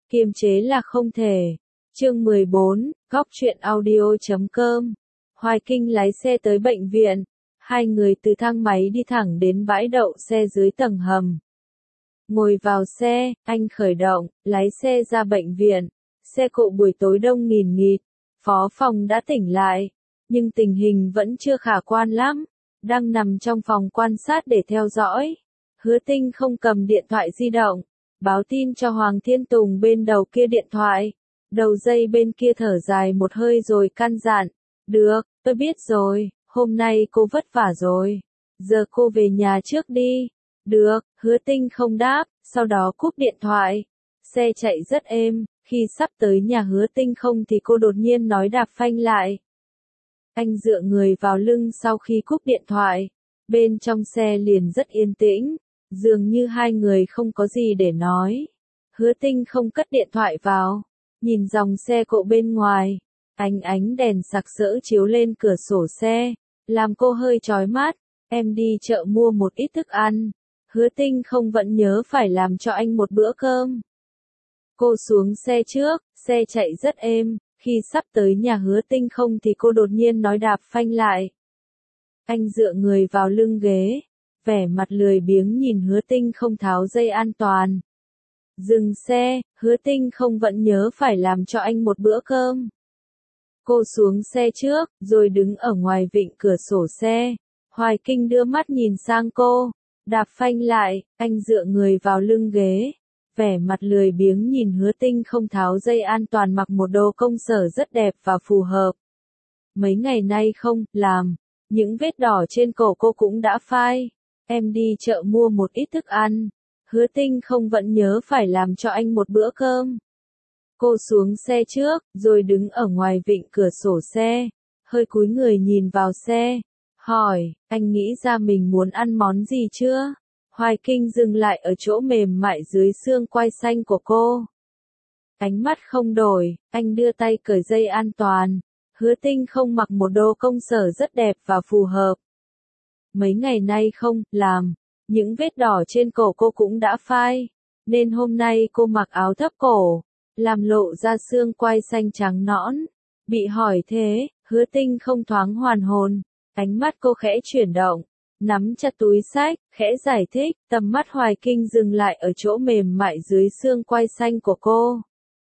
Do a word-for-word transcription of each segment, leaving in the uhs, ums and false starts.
kiềm chế là không thể. Chương mười bốn, góc truyện audio chấm com. Hoài Kinh lái xe tới bệnh viện. Hai người từ thang máy đi thẳng đến bãi đậu xe dưới tầng hầm. Ngồi vào xe, anh khởi động, lái xe ra bệnh viện. Xe cộ buổi tối đông nghìn nghịt. Phó phòng đã tỉnh lại, nhưng tình hình vẫn chưa khả quan lắm. Đang nằm trong phòng quan sát để theo dõi. Hứa Tinh không cầm điện thoại di động, báo tin cho Hoàng Thiên Tùng bên đầu kia điện thoại. Đầu dây bên kia thở dài một hơi rồi căn dặn. Được, tôi biết rồi, hôm nay cô vất vả rồi. Giờ cô về nhà trước đi. Được, Hứa Tinh không đáp, sau đó cúp điện thoại. Xe chạy rất êm, khi sắp tới nhà Hứa Tinh không thì cô đột nhiên nói đạp phanh lại. Anh dựa người vào lưng sau khi cúp điện thoại. Bên trong xe liền rất yên tĩnh, dường như hai người không có gì để nói. Hứa Tinh không cất điện thoại vào, nhìn dòng xe cộ bên ngoài. Ánh ánh đèn sặc sỡ chiếu lên cửa sổ xe, làm cô hơi chói mắt. Em đi chợ mua một ít thức ăn. Hứa Tinh không vẫn nhớ phải làm cho anh một bữa cơm. Cô xuống xe trước, xe chạy rất êm. Khi sắp tới nhà Hứa Tinh không thì cô đột nhiên nói đạp phanh lại. Anh dựa người vào lưng ghế, vẻ mặt lười biếng nhìn Hứa Tinh không tháo dây an toàn. Dừng xe, Hứa Tinh không vẫn nhớ phải làm cho anh một bữa cơm. Cô xuống xe trước, rồi đứng ở ngoài vịnh cửa sổ xe. Hoài Kinh đưa mắt nhìn sang cô, đạp phanh lại, anh dựa người vào lưng ghế. Vẻ mặt lười biếng nhìn Hứa Tinh không tháo dây an toàn, mặc một đồ công sở rất đẹp và phù hợp. Mấy ngày nay không làm, những vết đỏ trên cổ cô cũng đã phai. Em đi chợ mua một ít thức ăn. Hứa Tinh không vẫn nhớ phải làm cho anh một bữa cơm. Cô xuống xe trước, rồi đứng ở ngoài vịnh cửa sổ xe, hơi cúi người nhìn vào xe, hỏi, anh nghĩ ra mình muốn ăn món gì chưa? Hoài Kinh dừng lại ở chỗ mềm mại dưới xương quai xanh của cô. Ánh mắt không đổi, anh đưa tay cởi dây an toàn. Hứa Tinh không mặc một đồ công sở rất đẹp và phù hợp. Mấy ngày nay không làm, những vết đỏ trên cổ cô cũng đã phai, nên hôm nay cô mặc áo thấp cổ, làm lộ ra xương quai xanh trắng nõn. Bị hỏi thế, Hứa Tinh không thoáng hoàn hồn, ánh mắt cô khẽ chuyển động, nắm chặt túi xách, khẽ giải thích. Tầm mắt Hoài Kinh dừng lại ở chỗ mềm mại dưới xương quai xanh của cô.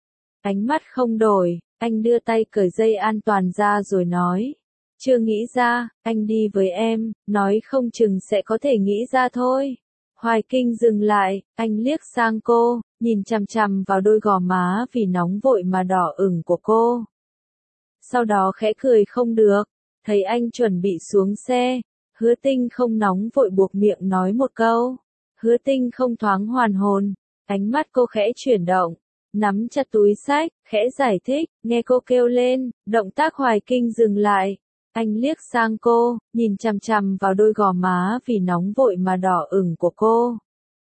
Ánh mắt không đổi, anh đưa tay cởi dây an toàn ra rồi nói. Chưa nghĩ ra, anh đi với em, nói không chừng sẽ có thể nghĩ ra thôi. Hoài Kinh dừng lại, anh liếc sang cô, nhìn chằm chằm vào đôi gò má vì nóng vội mà đỏ ửng của cô. Sau đó khẽ cười không được, thấy anh chuẩn bị xuống xe. Hứa Tinh không nóng vội buộc miệng nói một câu. Hứa Tinh không thoáng hoàn hồn, ánh mắt cô khẽ chuyển động, nắm chặt túi xách, khẽ giải thích. Nghe cô kêu lên, động tác Hoài Kinh dừng lại. Anh liếc sang cô, nhìn chằm chằm vào đôi gò má vì nóng vội mà đỏ ửng của cô.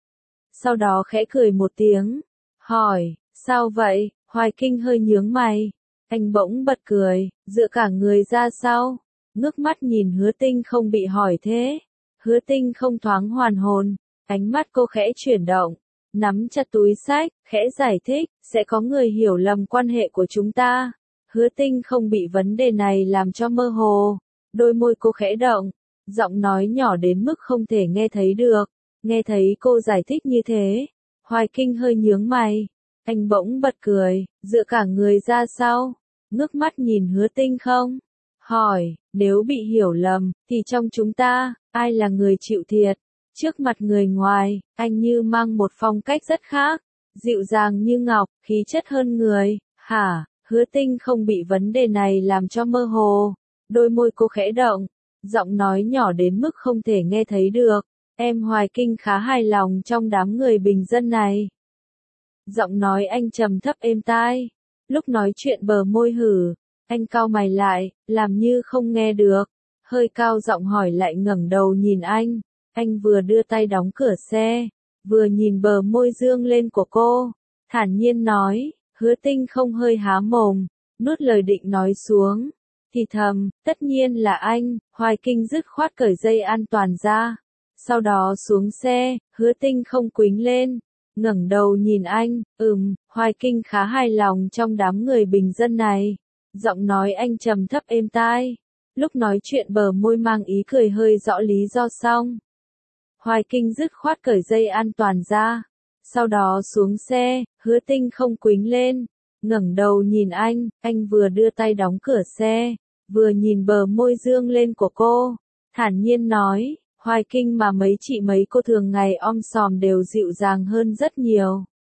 Sau đó khẽ cười một tiếng, hỏi, sao vậy? Hoài Kinh hơi nhướng mày. Anh bỗng bật cười, dựa cả người ra sau, ngước mắt nhìn Hứa Tinh không bị hỏi thế. Hứa Tinh không thoáng hoàn hồn, ánh mắt cô khẽ chuyển động, nắm chặt túi xách, khẽ giải thích, sẽ có người hiểu lầm quan hệ của chúng ta. Hứa Tinh không bị vấn đề này làm cho mơ hồ, đôi môi cô khẽ động, giọng nói nhỏ đến mức không thể nghe thấy được. Nghe thấy cô giải thích như thế, Hoài Kinh hơi nhướng mày, anh bỗng bật cười, dựa cả người ra sau, ngước mắt nhìn Hứa Tinh không, hỏi, nếu bị hiểu lầm, thì trong chúng ta, ai là người chịu thiệt? Trước mặt người ngoài, anh như mang một phong cách rất khác, dịu dàng như ngọc, khí chất hơn người. Hả? Hứa Tinh không bị vấn đề này làm cho mơ hồ, đôi môi cô khẽ động, giọng nói nhỏ đến mức không thể nghe thấy được. Em Hoài Kinh khá hài lòng trong đám người bình dân này. Giọng nói anh trầm thấp êm tai, lúc nói chuyện bờ môi hử, anh cau mày lại, làm như không nghe được, hơi cao giọng hỏi lại ngẩng đầu nhìn anh. Anh vừa đưa tay đóng cửa xe, vừa nhìn bờ môi dương lên của cô, thản nhiên nói. Hứa Tinh không hơi há mồm, nuốt lời định nói xuống, thì thầm, tất nhiên là anh. Hoài Kinh dứt khoát cởi dây an toàn ra, sau đó xuống xe. Hứa Tinh không quính lên, ngẩng đầu nhìn anh, ừm, Hoài Kinh khá hài lòng trong đám người bình dân này. Giọng nói anh trầm thấp êm tai. Lúc nói chuyện bờ môi mang ý cười hơi rõ lý do xong. Hoài Kinh dứt khoát cởi dây an toàn ra. Sau đó xuống xe, Hứa Tinh không quính lên. Ngẩng đầu nhìn anh, anh vừa đưa tay đóng cửa xe, vừa nhìn bờ môi dương lên của cô. Thản nhiên nói, Hoài Kinh mà mấy chị mấy cô thường ngày om sòm đều dịu dàng hơn rất nhiều.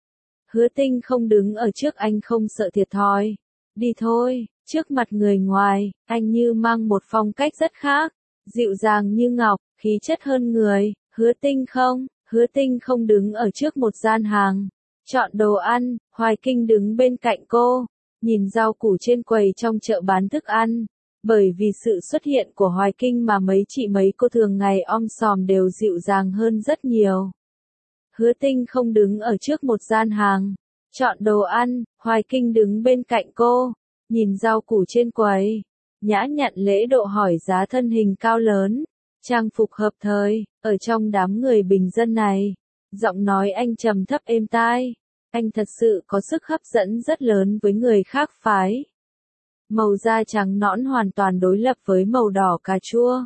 Hứa Tinh không đứng ở trước anh không sợ thiệt thòi. Đi thôi, trước mặt người ngoài, anh như mang một phong cách rất khác. Dịu dàng như ngọc, khí chất hơn người. Hứa Tinh không, Hứa Tinh không đứng ở trước một gian hàng. Chọn đồ ăn, Hoài Kinh đứng bên cạnh cô. Nhìn rau củ trên quầy trong chợ bán thức ăn. Bởi vì sự xuất hiện của Hoài Kinh mà mấy chị mấy cô thường ngày om sòm đều dịu dàng hơn rất nhiều. Hứa Tinh không đứng ở trước một gian hàng. Chọn đồ ăn, Hoài Kinh đứng bên cạnh cô. Nhìn rau củ trên quầy. Nhã nhặn lễ độ hỏi giá thân hình cao lớn. Trang phục hợp thời, ở trong đám người bình dân này. Giọng nói anh trầm thấp êm tai. Anh thật sự có sức hấp dẫn rất lớn với người khác phái. Màu da trắng nõn hoàn toàn đối lập với màu đỏ cà chua.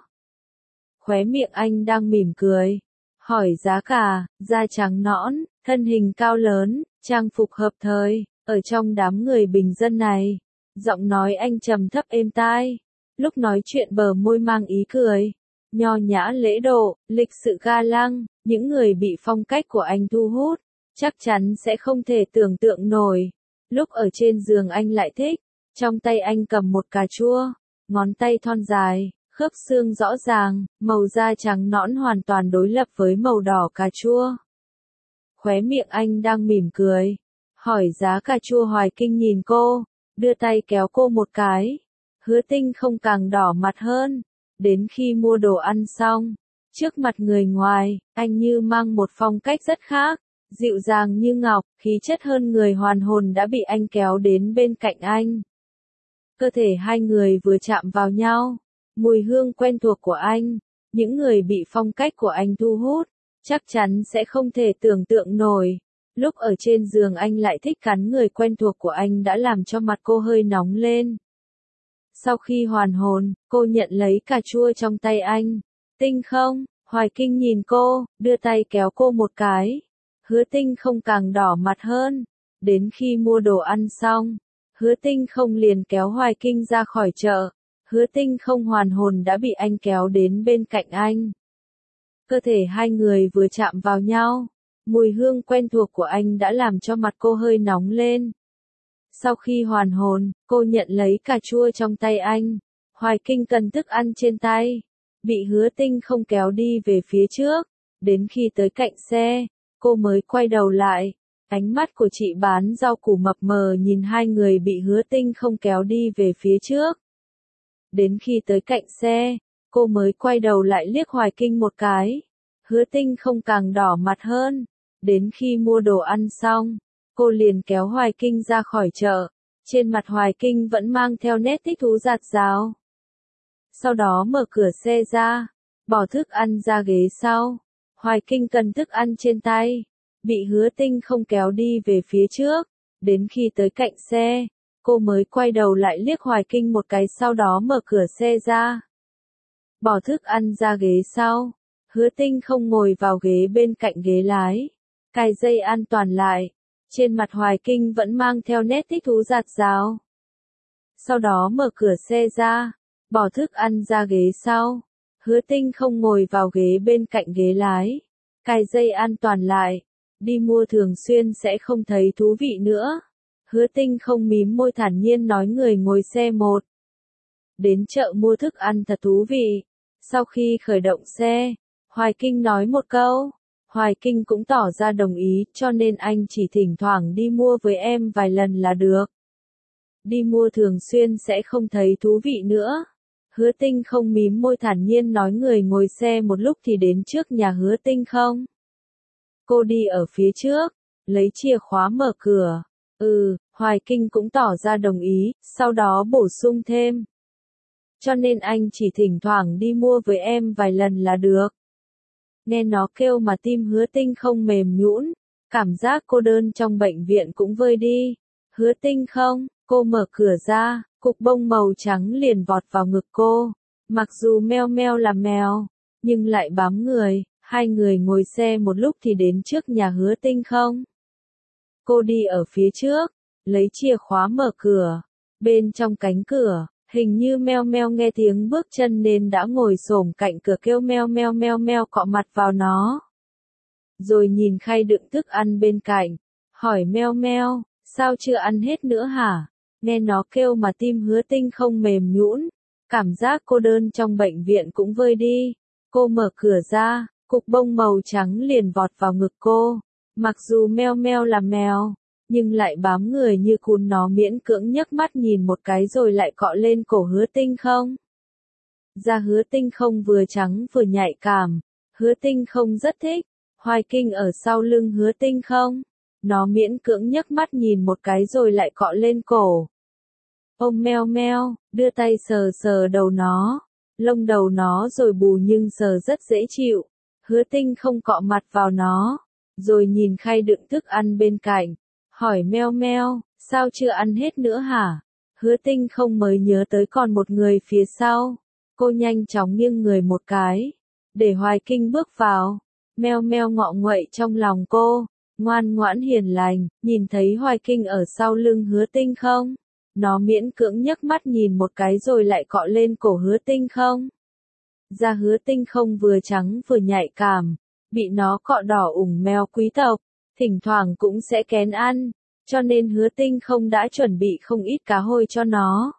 Khóe miệng anh đang mỉm cười. Hỏi giá cả, da trắng nõn, thân hình cao lớn, trang phục hợp thời, ở trong đám người bình dân này. Giọng nói anh trầm thấp êm tai. Lúc nói chuyện bờ môi mang ý cười. Nho nhã lễ độ, lịch sự ga lăng, những người bị phong cách của anh thu hút, chắc chắn sẽ không thể tưởng tượng nổi. Lúc ở trên giường anh lại thích. Trong tay anh cầm một cà chua, ngón tay thon dài, khớp xương rõ ràng, màu da trắng nõn hoàn toàn đối lập với màu đỏ cà chua. Khóe miệng anh đang mỉm cười. Hỏi giá cà chua. Hoài Kinh nhìn cô, đưa tay kéo cô một cái. Hứa Tinh không càng đỏ mặt hơn. Đến khi mua đồ ăn xong, trước mặt người ngoài, anh như mang một phong cách rất khác. Dịu dàng như ngọc, khí chất hơn người hoàn hồn đã bị anh kéo đến bên cạnh anh. Cơ thể hai người vừa chạm vào nhau. Mùi hương quen thuộc của anh. Những người bị phong cách của anh thu hút, chắc chắn sẽ không thể tưởng tượng nổi. Lúc ở trên giường anh lại thích cắn người quen thuộc của anh đã làm cho mặt cô hơi nóng lên. Sau khi hoàn hồn, cô nhận lấy cà chua trong tay anh. Tinh không, Hoài Kinh nhìn cô, đưa tay kéo cô một cái. Hứa Tinh không càng đỏ mặt hơn. Đến khi mua đồ ăn xong, Hứa Tinh không liền kéo Hoài Kinh ra khỏi chợ. Hứa Tinh không hoàn hồn đã bị anh kéo đến bên cạnh anh. Cơ thể hai người vừa chạm vào nhau. Mùi hương quen thuộc của anh đã làm cho mặt cô hơi nóng lên. Sau khi hoàn hồn, cô nhận lấy cà chua trong tay anh. Hoài Kinh cần thức ăn trên tay. Bị Hứa Tinh không kéo đi về phía trước. Đến khi tới cạnh xe, cô mới quay đầu lại. Ánh mắt của chị bán rau củ mập mờ nhìn hai người bị Hứa Tinh không kéo đi về phía trước. Đến khi tới cạnh xe, cô mới quay đầu lại liếc Hoài Kinh một cái. Hứa Tinh không càng đỏ mặt hơn. Đến khi mua đồ ăn xong, cô liền kéo Hoài Kinh ra khỏi chợ. Trên mặt Hoài Kinh vẫn mang theo nét thích thú rạt rào. Sau đó mở cửa xe ra, bỏ thức ăn ra ghế sau. Hoài Kinh cần thức ăn trên tay. Bị Hứa Tinh không kéo đi về phía trước. Đến khi tới cạnh xe, cô mới quay đầu lại liếc Hoài Kinh một cái sau đó mở cửa xe ra. Bỏ thức ăn ra ghế sau. Hứa Tinh không ngồi vào ghế bên cạnh ghế lái. Cài dây an toàn lại. Trên mặt Hoài Kinh vẫn mang theo nét thích thú rạt rào. Sau đó mở cửa xe ra. Bỏ thức ăn ra ghế sau. Hứa Tinh không ngồi vào ghế bên cạnh ghế lái. Cài dây an toàn lại. Đi mua thường xuyên sẽ không thấy thú vị nữa. Hứa Tinh không mím môi thản nhiên nói người ngồi xe một. Đến chợ mua thức ăn thật thú vị. Sau khi khởi động xe, Hoài Kinh nói một câu. Hoài Kinh cũng tỏ ra đồng ý, cho nên anh chỉ thỉnh thoảng đi mua với em vài lần là được. Đi mua thường xuyên sẽ không thấy thú vị nữa. Hứa Tinh không mím môi thản nhiên nói người ngồi xe một lúc thì đến trước nhà Hứa Tinh không. Cô đi ở phía trước, lấy chìa khóa mở cửa. Ừ, Hoài Kinh cũng tỏ ra đồng ý, sau đó bổ sung thêm. Cho nên anh chỉ thỉnh thoảng đi mua với em vài lần là được. Nghe nó kêu mà tim Hứa Tinh không mềm nhũn. Cảm giác cô đơn trong bệnh viện cũng vơi đi. Hứa Tinh không, cô mở cửa ra, cục bông màu trắng liền vọt vào ngực cô. Mặc dù Meo Meo là mèo, nhưng lại bám người, hai người ngồi xe một lúc thì đến trước nhà Hứa Tinh không. Cô đi ở phía trước, lấy chìa khóa mở cửa. Bên trong cánh cửa, hình như Meo Meo nghe tiếng bước chân nên đã ngồi xổm cạnh cửa kêu Meo Meo Meo Meo cọ mặt vào nó. Rồi nhìn khay đựng thức ăn bên cạnh, hỏi Meo Meo, sao chưa ăn hết nữa hả? Nghe nó kêu mà tim Hứa Tinh không mềm nhũn, cảm giác cô đơn trong bệnh viện cũng vơi đi. Cô mở cửa ra, cục bông màu trắng liền vọt vào ngực cô. Mặc dù Meo Meo là mèo, nhưng lại bám người như cún, nó miễn cưỡng nhấc mắt nhìn một cái rồi lại cọ lên cổ Hứa Tinh không. Da Hứa Tinh không vừa trắng vừa nhạy cảm, Hứa Tinh không rất thích. Hoài Kinh ở sau lưng Hứa Tinh không, nó miễn cưỡng nhấc mắt nhìn một cái rồi lại cọ lên cổ. Ôm Meo Meo, đưa tay sờ sờ đầu nó, lông đầu nó rồi bù nhưng sờ rất dễ chịu. Hứa Tinh không cọ mặt vào nó, rồi nhìn khay đựng thức ăn bên cạnh, hỏi Meo Meo, sao chưa ăn hết nữa hả? Hứa Tinh không mới nhớ tới còn một người phía sau. Cô nhanh chóng nghiêng người một cái, để Hoài Kinh bước vào. Meo Meo ngọ nguậy trong lòng cô, ngoan ngoãn hiền lành, nhìn thấy Hoài Kinh ở sau lưng Hứa Tinh không. Nó miễn cưỡng nhấc mắt nhìn một cái rồi lại cọ lên cổ Hứa Tinh không. Da Hứa Tinh không vừa trắng vừa nhạy cảm, bị nó cọ đỏ ủng mèo quý tộc, thỉnh thoảng cũng sẽ kén ăn, cho nên Hứa Tinh không đã chuẩn bị không ít cá hôi cho nó.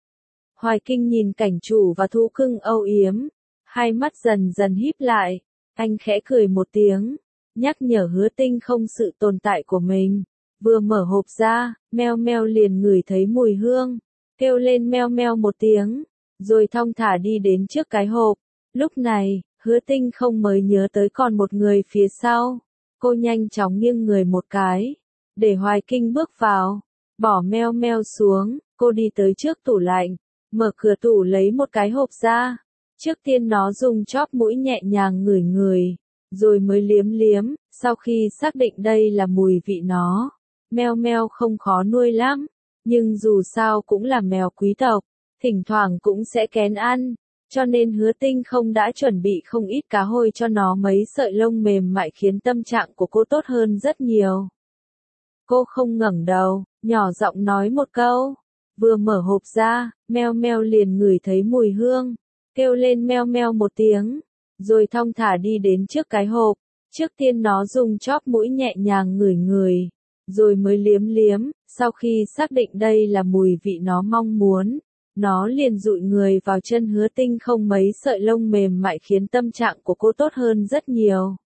Hoài Kinh nhìn cảnh chủ và thú cưng âu yếm, hai mắt dần dần híp lại, anh khẽ cười một tiếng, nhắc nhở Hứa Tinh không sự tồn tại của mình. Vừa mở hộp ra, Meo Meo liền ngửi thấy mùi hương, kêu lên Meo Meo một tiếng, rồi thong thả đi đến trước cái hộp. Lúc này, Hứa Tinh không mới nhớ tới còn một người phía sau. Cô nhanh chóng nghiêng người một cái, để Hoài Kinh bước vào, bỏ Meo Meo xuống. Cô đi tới trước tủ lạnh, mở cửa tủ lấy một cái hộp ra. Trước tiên nó dùng chóp mũi nhẹ nhàng ngửi ngửi, rồi mới liếm liếm. Sau khi xác định đây là mùi vị nó, Meo Meo không khó nuôi lắm, nhưng dù sao cũng là mèo quý tộc, thỉnh thoảng cũng sẽ kén ăn, cho nên Hứa Tinh không đã chuẩn bị không ít cá hôi cho nó, mấy sợi lông mềm mại khiến tâm trạng của cô tốt hơn rất nhiều. Cô không ngẩng đầu, nhỏ giọng nói một câu, vừa mở hộp ra, Meo Meo liền ngửi thấy mùi hương, kêu lên Meo Meo một tiếng, rồi thong thả đi đến trước cái hộp. Trước tiên nó dùng chóp mũi nhẹ nhàng ngửi ngửi, rồi mới liếm liếm. Sau khi xác định đây là mùi vị nó mong muốn, nó liền dụi người vào chân Hứa Tinh không, mấy sợi lông mềm mại khiến tâm trạng của cô tốt hơn rất nhiều.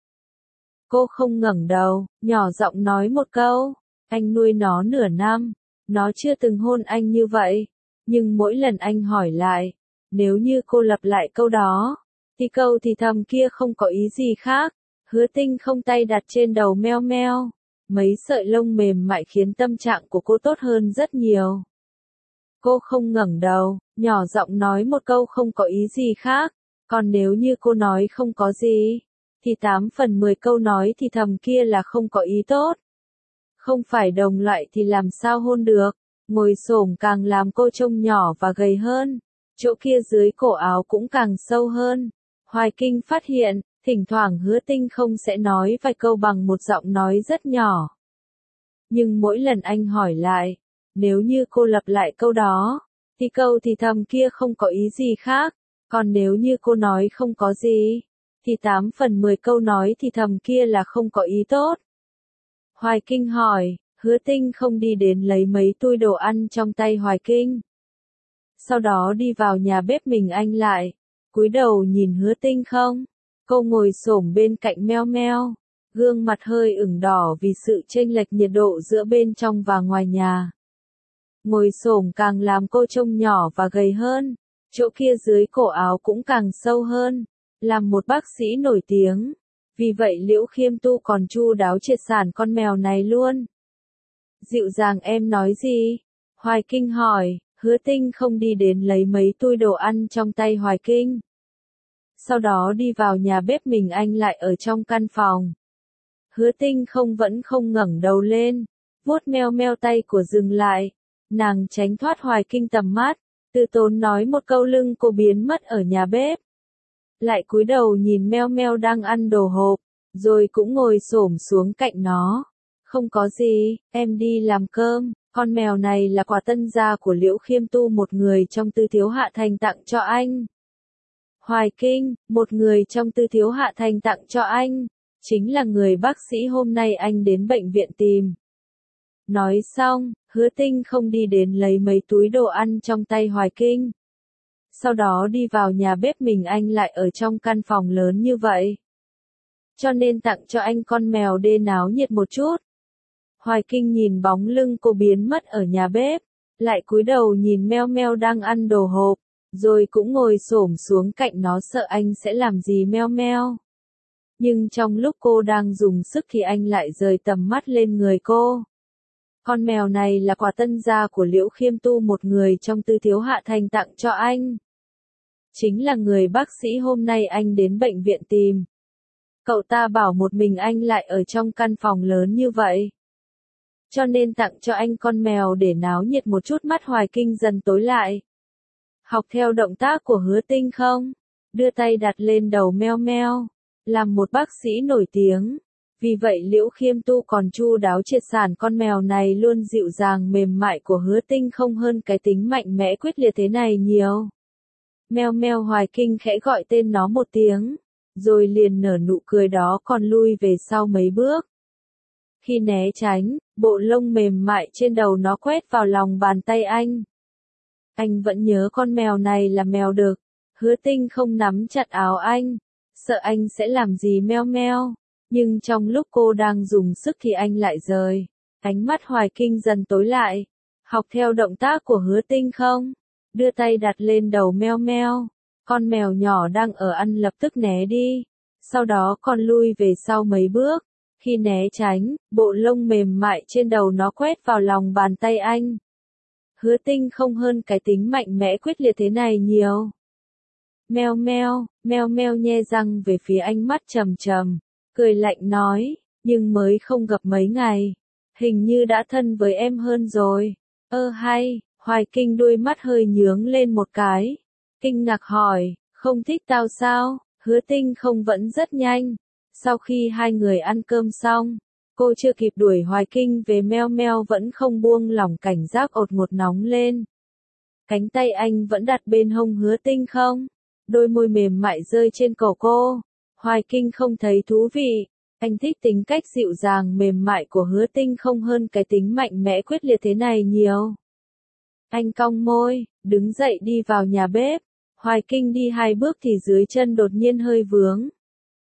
Cô không ngẩng đầu, nhỏ giọng nói một câu, anh nuôi nó nửa năm, nó chưa từng hôn anh như vậy, nhưng mỗi lần anh hỏi lại, nếu như cô lặp lại câu đó, thì câu thì thầm kia không có ý gì khác. Hứa Tinh không tay đặt trên đầu Meo Meo, mấy sợi lông mềm mại khiến tâm trạng của cô tốt hơn rất nhiều. Cô không ngẩng đầu, nhỏ giọng nói một câu không có ý gì khác, còn nếu như cô nói không có gì, thì tám phần mười câu nói thì thầm kia là không có ý tốt. Không phải đồng loại thì làm sao hôn được, ngồi xổm càng làm cô trông nhỏ và gầy hơn, chỗ kia dưới cổ áo cũng càng sâu hơn. Hoài Kinh phát hiện, thỉnh thoảng Hứa Tinh không sẽ nói vài câu bằng một giọng nói rất nhỏ. Nhưng mỗi lần anh hỏi lại, nếu như cô lặp lại câu đó, thì câu thì thầm kia không có ý gì khác, còn nếu như cô nói không có gì, thì tám phần mười câu nói thì thầm kia là không có ý tốt. Hoài Kinh hỏi, Hứa Tinh không đi đến lấy mấy túi đồ ăn trong tay Hoài Kinh. Sau đó đi vào nhà bếp mình anh lại, cúi đầu nhìn Hứa Tinh không. Cô ngồi xổm bên cạnh Meo Meo, gương mặt hơi ửng đỏ vì sự chênh lệch nhiệt độ giữa bên trong và ngoài nhà. Ngồi xổm càng làm cô trông nhỏ và gầy hơn, chỗ kia dưới cổ áo cũng càng sâu hơn. Làm một bác sĩ nổi tiếng, vì vậy Liễu Khiêm Tu còn chu đáo triệt sản con mèo này luôn. Dịu dàng em nói gì? Hoài Kinh hỏi. Hứa Tinh không đi đến lấy mấy túi đồ ăn trong tay Hoài Kinh. Sau đó đi vào nhà bếp mình anh lại ở trong căn phòng. Hứa Tinh không vẫn không ngẩng đầu lên, vuốt meo meo tay của dừng lại, nàng tránh thoát Hoài Kinh tầm mắt, từ tốn nói một câu lưng cô biến mất ở nhà bếp. Lại cúi đầu nhìn meo meo đang ăn đồ hộp, rồi cũng ngồi xổm xuống cạnh nó. Không có gì, em đi làm cơm, con mèo này là quà tân gia của Liễu Khiêm Tu một người trong Tư Thiếu Hạ Thành tặng cho anh. Hoài Kinh, một người trong Tư Thiếu Hạ Thành tặng cho anh, chính là người bác sĩ hôm nay anh đến bệnh viện tìm. Nói xong, Hứa Tinh không đi đến lấy mấy túi đồ ăn trong tay Hoài Kinh. Sau đó đi vào nhà bếp mình anh lại ở trong căn phòng lớn như vậy. Cho nên tặng cho anh con mèo đê náo nhiệt một chút. Hoài Kinh nhìn bóng lưng cô biến mất ở nhà bếp, lại cúi đầu nhìn meo meo đang ăn đồ hộp, rồi cũng ngồi xổm xuống cạnh nó sợ anh sẽ làm gì meo meo. Nhưng trong lúc cô đang dùng sức thì anh lại rời tầm mắt lên người cô. Con mèo này là quà tân gia của Liễu Khiêm Tu một người trong Tư Thiếu Hạ Thành tặng cho anh. Chính là người bác sĩ hôm nay anh đến bệnh viện tìm. Cậu ta bảo một mình anh lại ở trong căn phòng lớn như vậy. Cho nên tặng cho anh con mèo để náo nhiệt một chút. Mắt Hoài Kinh dần tối lại. Học theo động tác của Hứa Tinh không? Đưa tay đặt lên đầu meo meo. Làm một bác sĩ nổi tiếng. Vì vậy Liễu Khiêm Tu còn chu đáo triệt sản con mèo này luôn dịu dàng mềm mại của Hứa Tinh không hơn cái tính mạnh mẽ quyết liệt thế này nhiều. Meo meo. Hoài Kinh khẽ gọi tên nó một tiếng, rồi liền nở nụ cười đó còn lui về sau mấy bước. Khi né tránh, bộ lông mềm mại trên đầu nó quét vào lòng bàn tay anh. Anh vẫn nhớ con mèo này là mèo đực. Hứa Tinh không nắm chặt áo anh, sợ anh sẽ làm gì meo meo. Nhưng trong lúc cô đang dùng sức thì anh lại rời. Ánh mắt Hoài Kinh dần tối lại. Học theo động tác của Hứa Tinh không? Đưa tay đặt lên đầu meo meo. Con mèo nhỏ đang ở ăn lập tức né đi. Sau đó còn lui về sau mấy bước. Khi né tránh, bộ lông mềm mại trên đầu nó quét vào lòng bàn tay anh. Hứa Tinh không hơn cái tính mạnh mẽ quyết liệt thế này nhiều. Meo meo, meo meo nhe răng về phía anh mắt trầm trầm. Cười lạnh nói, nhưng mới không gặp mấy ngày. Hình như đã thân với em hơn rồi. Ơ hay, Hoài Kinh đôi mắt hơi nhướng lên một cái. Kinh ngạc hỏi, không thích tao sao? Hứa Tinh không vẫn rất nhanh. Sau khi hai người ăn cơm xong, cô chưa kịp đuổi Hoài Kinh về meo meo vẫn không buông lỏng cảnh giác ột ngột nóng lên. Cánh tay anh vẫn đặt bên hông Hứa Tinh không? Đôi môi mềm mại rơi trên cổ cô. Hoài Kinh không thấy thú vị. Anh thích tính cách dịu dàng mềm mại của Hứa Tinh không hơn cái tính mạnh mẽ quyết liệt thế này nhiều. Anh cong môi, đứng dậy đi vào nhà bếp. Hoài Kinh đi hai bước thì dưới chân đột nhiên hơi vướng.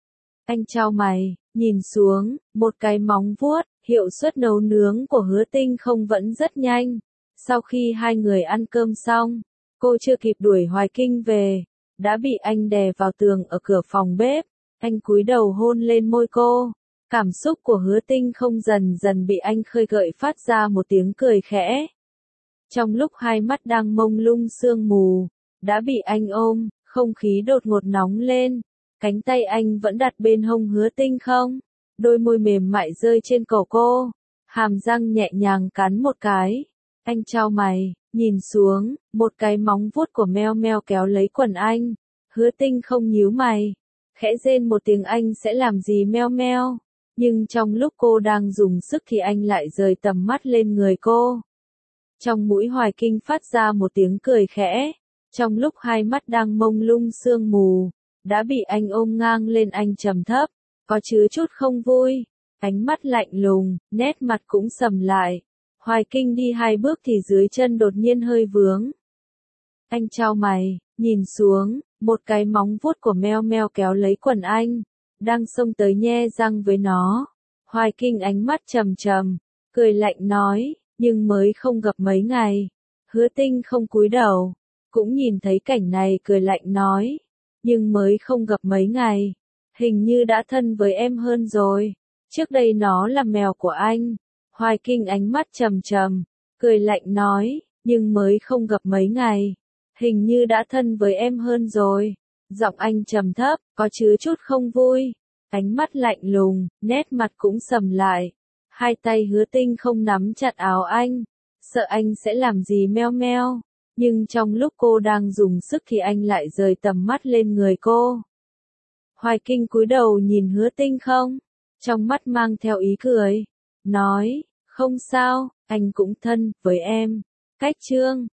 Anh chau mày, nhìn xuống, một cái móng vuốt, hiệu suất nấu nướng của Hứa Tinh không vẫn rất nhanh. Sau khi hai người ăn cơm xong, cô chưa kịp đuổi Hoài Kinh về, đã bị anh đè vào tường ở cửa phòng bếp. Anh cúi đầu hôn lên môi cô. Cảm xúc của Hứa Tinh không dần dần bị anh khơi gợi phát ra một tiếng cười khẽ. Trong lúc hai mắt đang mông lung sương mù, đã bị anh ôm, không khí đột ngột nóng lên. Cánh tay anh vẫn đặt bên hông Hứa Tinh không? Đôi môi mềm mại rơi trên cổ cô. Hàm răng nhẹ nhàng cắn một cái. Anh chau mày, nhìn xuống, một cái móng vuốt của meo meo kéo lấy quần anh. Hứa Tinh không nhíu mày. Khẽ rên một tiếng anh sẽ làm gì meo meo. Nhưng trong lúc cô đang dùng sức thì anh lại rời tầm mắt lên người cô. Trong mũi Hoài Kinh phát ra một tiếng cười khẽ. Trong lúc hai mắt đang mông lung sương mù, đã bị anh ôm ngang lên anh trầm thấp, có chứa chút không vui. Ánh mắt lạnh lùng, nét mặt cũng sầm lại. Hoài Kinh đi hai bước thì dưới chân đột nhiên hơi vướng. Anh chau mày, nhìn xuống, một cái móng vuốt của meo meo kéo lấy quần anh, đang xông tới nhe răng với nó. Hoài Kinh ánh mắt trầm trầm, cười lạnh nói, nhưng mới không gặp mấy ngày. Hứa Tinh không cúi đầu, cũng nhìn thấy cảnh này cười lạnh nói, nhưng mới không gặp mấy ngày. Hình như đã thân với em hơn rồi. Trước đây nó là mèo của anh. Hoài Kinh ánh mắt trầm trầm, cười lạnh nói, nhưng mới không gặp mấy ngày. Hình như đã thân với em hơn rồi. Giọng anh trầm thấp, có chứa chút không vui. ánh mắt lạnh lùng, nét mặt cũng sầm lại. Hai tay Hứa Tinh không nắm chặt áo anh, sợ anh sẽ làm gì meo meo. Nhưng trong lúc cô đang dùng sức thì anh lại rời tầm mắt lên người cô. Hoài Kinh cúi đầu nhìn Hứa Tinh không, trong mắt mang theo ý cười, nói, không sao, anh cũng thân với em. Cách chương